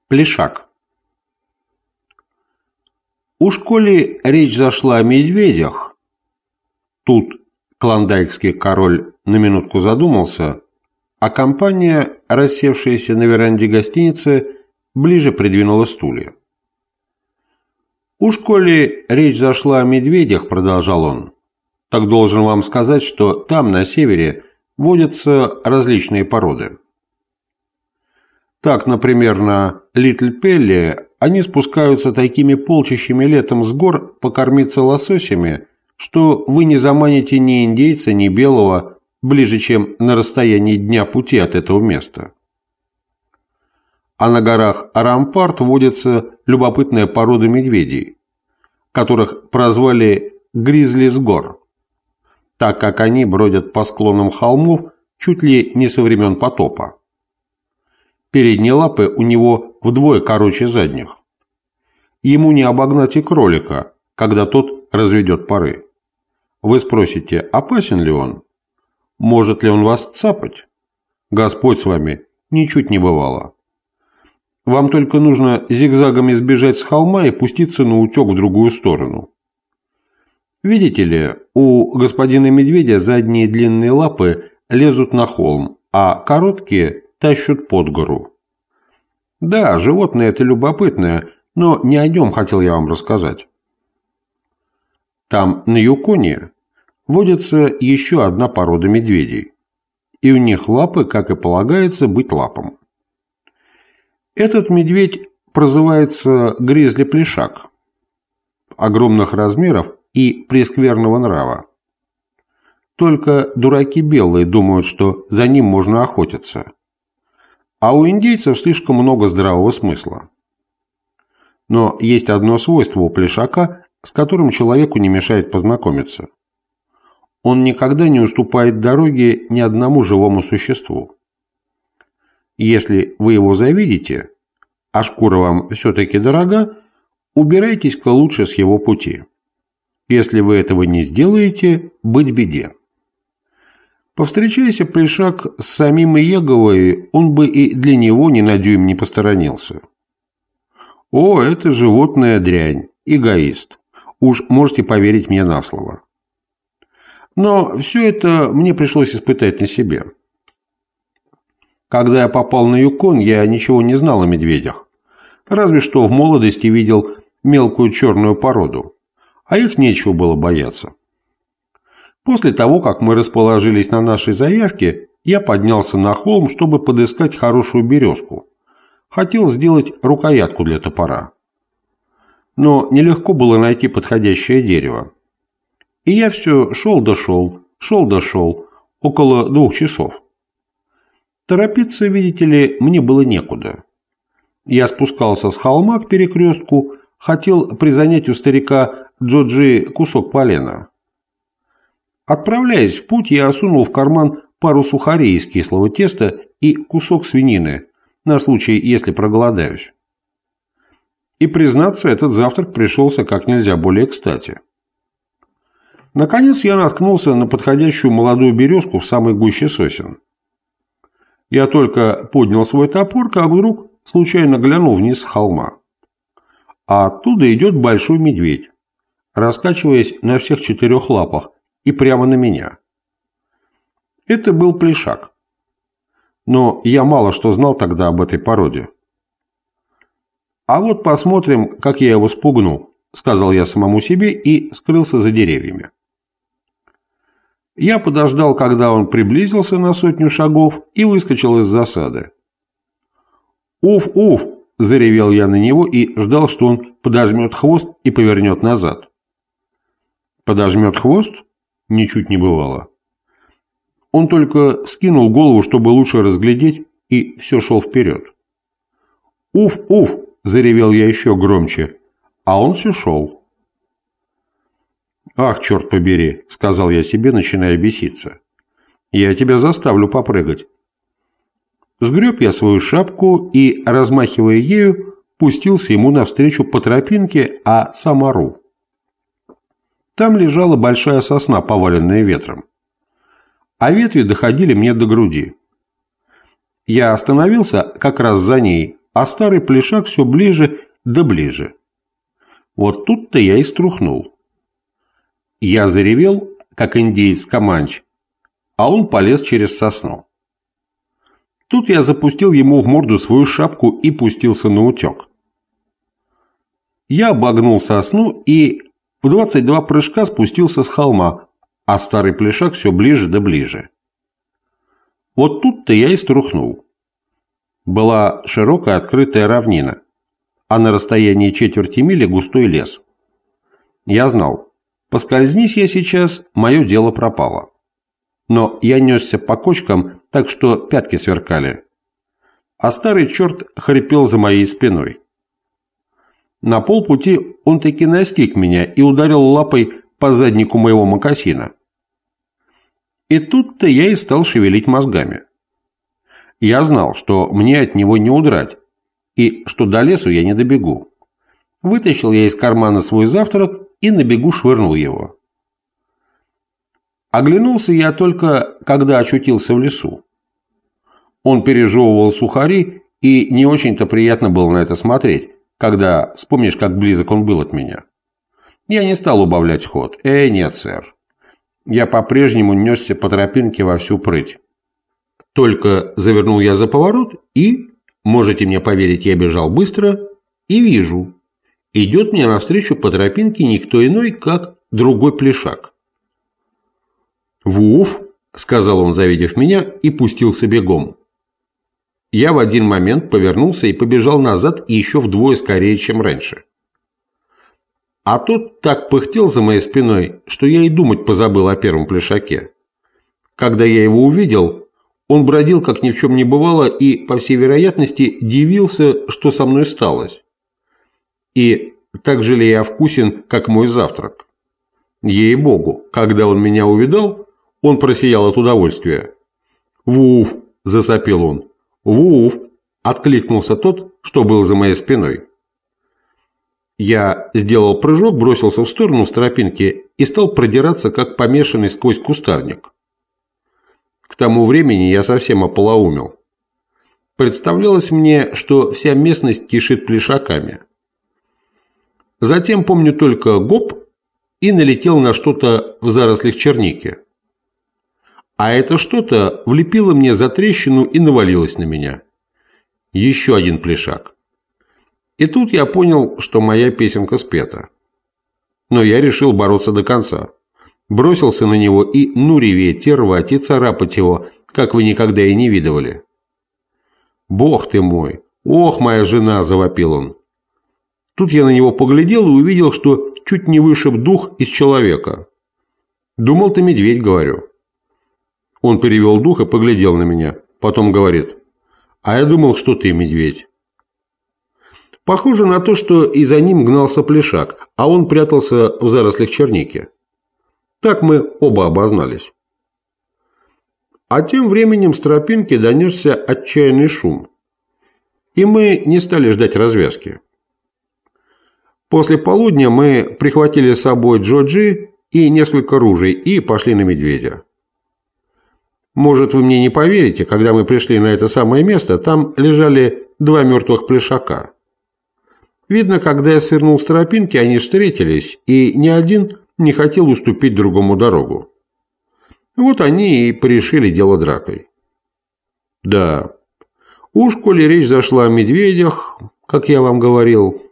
Плешак. Уж коли речь зашла о медведях, тут клондайкский король на минутку задумался, а компания, рассевшаяся на веранде гостиницы, ближе придвинула стулья. «Уж коли речь зашла о медведях, — продолжал он, — так должен вам сказать, что там, на севере, водятся различные породы. Так, например, на Литл-Пелле они спускаются такими полчищами летом с гор покормиться лососями, что вы не заманите ни индейца, ни белого ближе, чем на расстоянии дня пути от этого места. А на горах Арампарт водится любопытная порода медведей, которых прозвали «гризли с гор», так как они бродят по склонам холмов чуть ли не со времен потопа. Передние лапы у него вдвое короче задних. Ему не обогнать и кролика, когда тот разведет пары. Вы спросите, опасен ли он? Может ли он вас цапать? Господь с вами, ничуть не бывало. Вам только нужно зигзагами сбежать с холма и пуститься на утек в другую сторону. Видите ли, у господина медведя задние длинные лапы лезут на холм, а короткие тащут под гору. Да, животное это любопытное, но не о нем хотел я вам рассказать. Там, на Юконе, водится еще одна порода медведей, и у них лапы, как и полагается, быть лапом. Этот медведь прозывается гризли-плешак, огромных размеров и прескверного нрава. Только дураки белые думают, что за ним можно охотиться. А у индейцев слишком много здравого смысла. Но есть одно свойство у плешака, с которым человеку не мешает познакомиться. Он никогда не уступает дороге ни одному живому существу. Если вы его завидите, а шкура вам все-таки дорога, убирайтесь-ка лучше с его пути. Если вы этого не сделаете, быть беде. Повстречайся плешак с самим Иеговой, он бы и для него ни на дюйм не посторонился. О, это животное дрянь, эгоист. Уж можете поверить мне на слово. Но все это мне пришлось испытать на себе. Когда я попал на Юкон, я ничего не знал о медведях. Разве что в молодости видел мелкую черную породу. А их нечего было бояться. После того, как мы расположились на нашей заявке, я поднялся на холм, чтобы подыскать хорошую березку. Хотел сделать рукоятку для топора. Но нелегко было найти подходящее дерево. И я все шел да шел, около 2 часов. Торопиться, видите ли, мне было некуда. Я спускался с холма к перекрестку, хотел призанять у старика Джоджи кусок полена. Отправляясь в путь, я осунул в карман пару сухарей из кислого теста и кусок свинины, на случай, если проголодаюсь. И, признаться, этот завтрак пришелся как нельзя более кстати. Наконец я наткнулся на подходящую молодую березку в самой гуще сосен. Я только поднял свой топор, как вдруг случайно глянул вниз с холма. А оттуда идет большой медведь, раскачиваясь на всех 4 лапах, и прямо на меня. Это был плешак. Но я мало что знал тогда об этой породе. «А вот посмотрим, как я его спугну», — сказал я самому себе и скрылся за деревьями. Я подождал, когда он приблизился на 100 шагов и выскочил из засады. «Уф, уф!» – заревел я на него и ждал, что он подожмет хвост и повернет назад. Подожмет хвост? Ничуть не бывало. Он только скинул голову, чтобы лучше разглядеть, и все шел вперед. «Уф, уф!» – заревел я еще громче, а он все шел. «Ах, черт побери!» – сказал я себе, начиная беситься. «Я тебя заставлю попрыгать». Сгреб я свою шапку и, размахивая ею, пустился ему навстречу по тропинке, а сам ору. Там лежала большая сосна, поваленная ветром. А ветви доходили мне до груди. Я остановился как раз за ней, а старый Плешак все ближе да ближе. Вот тут-то я и струхнул. Я заревел, как индеец Команч, а он полез через сосну. Тут я запустил ему в морду свою шапку и пустился наутек. Я обогнул сосну и в 22 прыжка спустился с холма, а старый Плешак все ближе да ближе. Вот тут-то я и струхнул. Была широкая открытая равнина, а на расстоянии четверти мили густой лес. Я знал, поскользнись я сейчас, мое дело пропало. Но я несся по кочкам, так что пятки сверкали. А старый черт хрипел за моей спиной. На полпути он таки настиг меня и ударил лапой по заднику моего мокасина. И тут-то я и стал шевелить мозгами. Я знал, что мне от него не удрать, и что до лесу я не добегу. Вытащил я из кармана свой завтрак и на бегу швырнул его. Оглянулся я только, когда очутился в лесу. Он пережевывал сухари, и не очень-то приятно было на это смотреть, когда вспомнишь, как близок он был от меня. Я не стал убавлять ход. Нет, сэр. Я по-прежнему несся по тропинке во всю прыть. Только завернул я за поворот и, можете мне поверить, я бежал быстро, и вижу, идет мне навстречу по тропинке никто иной, как другой Плешак. «Вуф!» — сказал он, завидев меня, и пустился бегом. Я в один момент повернулся и побежал назад и еще вдвое скорее, чем раньше. А тот так пыхтел за моей спиной, что я и думать позабыл о первом Плешаке. Когда я его увидел, он бродил, как ни в чем не бывало, и, по всей вероятности, дивился, что со мной сталось. И так же ли я вкусен, как мой завтрак? Ей-богу, когда он меня увидал, он просиял от удовольствия. «Вуф!» – засопел он. «Вуф!» – откликнулся тот, что был за моей спиной. Я сделал прыжок, бросился в сторону с тропинки и стал продираться, как помешанный сквозь кустарник. К тому времени я совсем ополоумел. Представлялось мне, что вся местность кишит Плешаками. Затем помню только гоп и налетел на что-то в зарослях черники. А это что-то влепило мне за трещину и навалилось на меня. Еще один Плешак. И тут я понял, что моя песенка спета. Но я решил бороться до конца. Бросился на него и реветь, и рвать, и царапать его, как вы никогда и не видывали. «Бог ты мой! Ох, моя жена!» – завопил он. Тут я на него поглядел и увидел, что чуть не вышиб дух из человека. «Думал, ты медведь», – говорю. Он перевел дух и поглядел на меня. Потом говорит: «А я думал, что ты медведь». Похоже на то, что и за ним гнался Плешак, а он прятался в зарослях черники. Так мы оба обознались. А тем временем с тропинки донесся отчаянный шум, и мы не стали ждать развязки. После полудня мы прихватили с собой Джоджи и несколько ружей и пошли на медведя. Может, вы мне не поверите, когда мы пришли на это самое место, там лежали 2 мертвых Плешака. Видно, когда я свернул с тропинки, они встретились, и ни один не хотел уступить другому дорогу. Вот они и порешили дело дракой. Да, уж коли речь зашла о медведях, как я вам говорил,